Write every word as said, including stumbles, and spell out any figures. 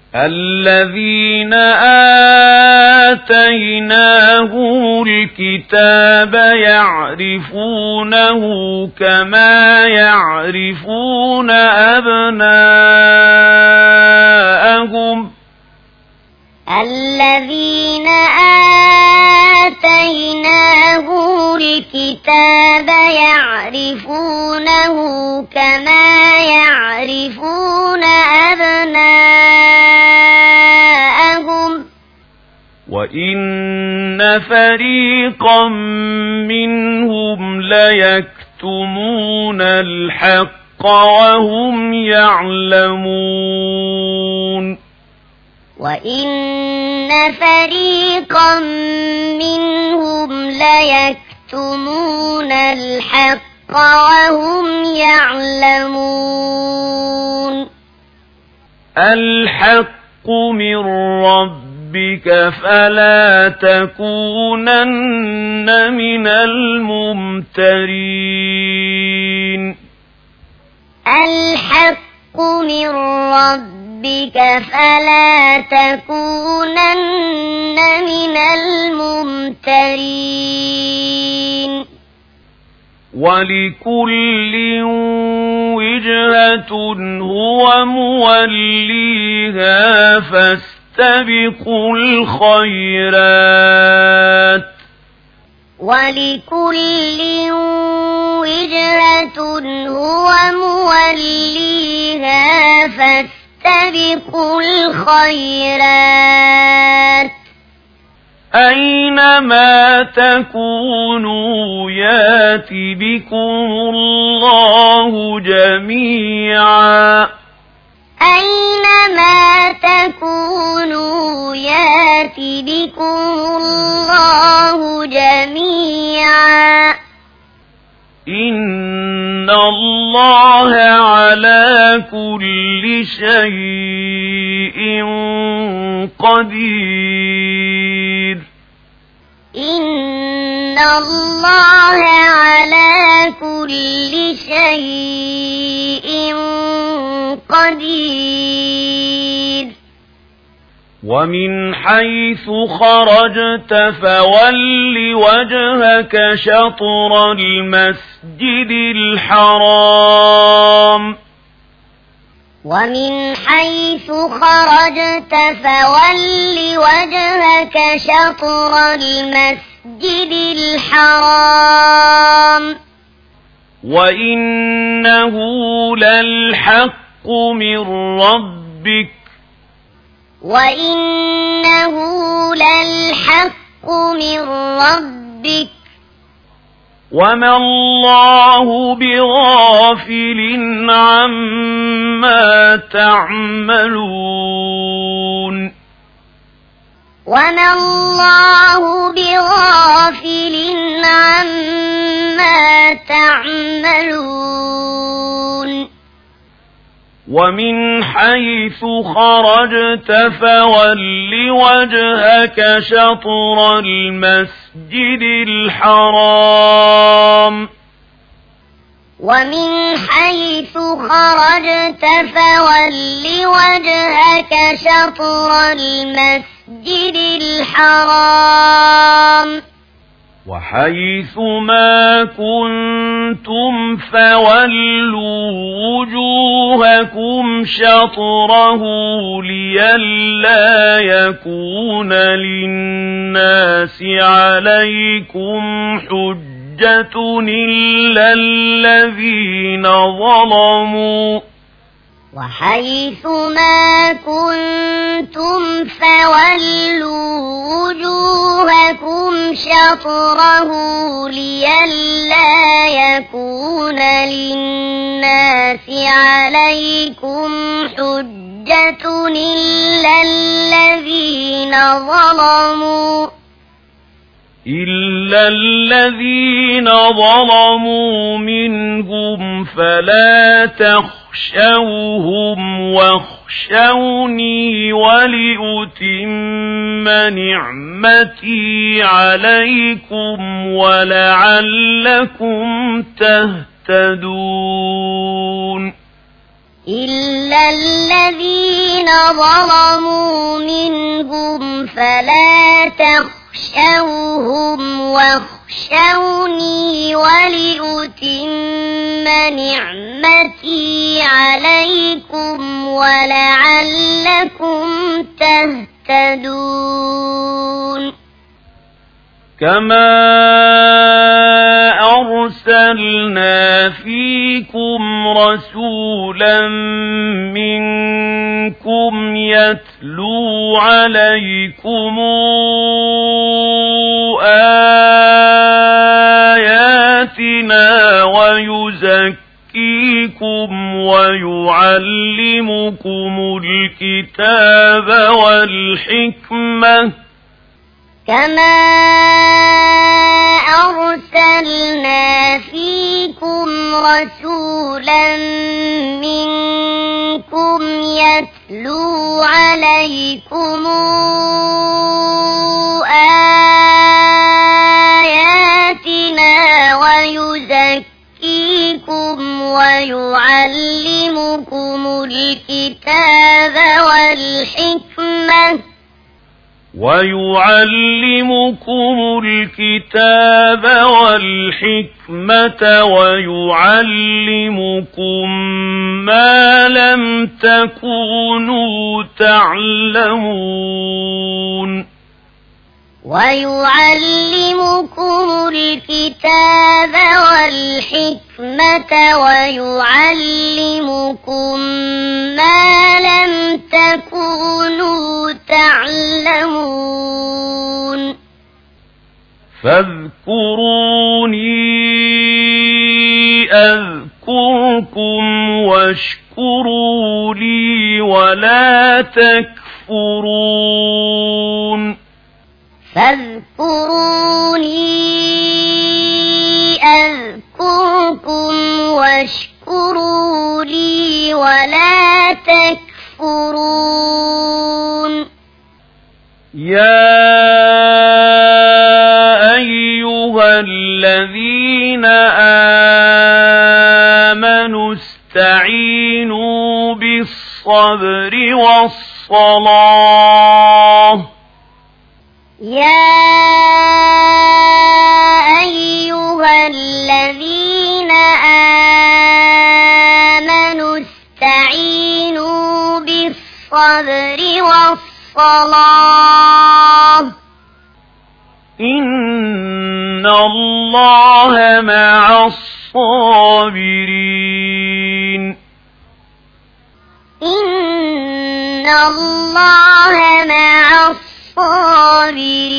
الذين آتيناهم الكتاب يعرفونه كما يعرفون أبناءهم الذين آتيناهم الكتاب يعرفونه كما يعرفون أبناءهم وإن فريقا منهم ليكتمون الحق وهم يعلمون وإن فريقا منهم ليكتمون الحق وهم يعلمون الحق من ربك فلا تكونن من الممترين الحق من ربك ربك فلا تكونن من الممترين ولكل وجهة هو موليها فاستبقوا الخيرات ولكل وجهة هو موليها فاستبقوا فاستبقوا الخيرات أينما تكونوا يات بكم الله جميعا أينما تكونوا يات بكم الله جميعا إن الله على كل شيء قدير إن الله على كل شيء قدير ومن حيث خرجت فول وجهك شطر المسجد الحرام ومن حيث خرجت فول وجهك شطر المسجد الحرام وإنه للحق من ربك وإنه للحق من ربك وما الله بغافل عما تعملون وما الله بغافل عما تعملون ومن حيث خرجت فول وجهك شطر المسجد الحرام ومن حيث خرجت فول وجهك شطر المسجد الحرام وحيث ما كنتم فولوا وجوهكم شطره لئلا يكون للناس عليكم حجة إلا الذين ظلموا وحيث ما كنتم فولوا وجوهكم شطره لئلا يكون للناس عليكم حجة إلا الذين ظلموا إلا الذين ظلموا منهم فلا تخشوهم واخشوني ولأتم نعمتي عليكم ولعلكم تهتدون إلا الذين ظلموا منهم فلا تخشوهم واخشوني ولأتم نعمتي عليكم ولعلكم تهتدون كما أرسلنا فيكم رسولا منكم يتلو عليكم آياتنا ويزكيكم ويعلمكم الكتاب والحكمة كما أرسلنا فيكم رسولا منكم يتلو عليكم آياتنا ويزكيكم ويعلمكم الكتاب والحكمة ويعلمكم الكتاب والحكمة ويعلمكم ما لم تكونوا تعلمون ويعلمكم الكتاب والحكمة ويعلمكم ما لم تكونوا تعلمون فاذكروني أذكركم واشكروا لي ولا تكفرون فاذكروني أذكركم واشكروا لي ولا تكفرون يا أيها الذين آمنوا استعينوا بالصبر والصلاة يا أيها الذين آمنوا استعينوا بالصبر والصلاة إن الله مع الصابرين إن الله مع الصابرين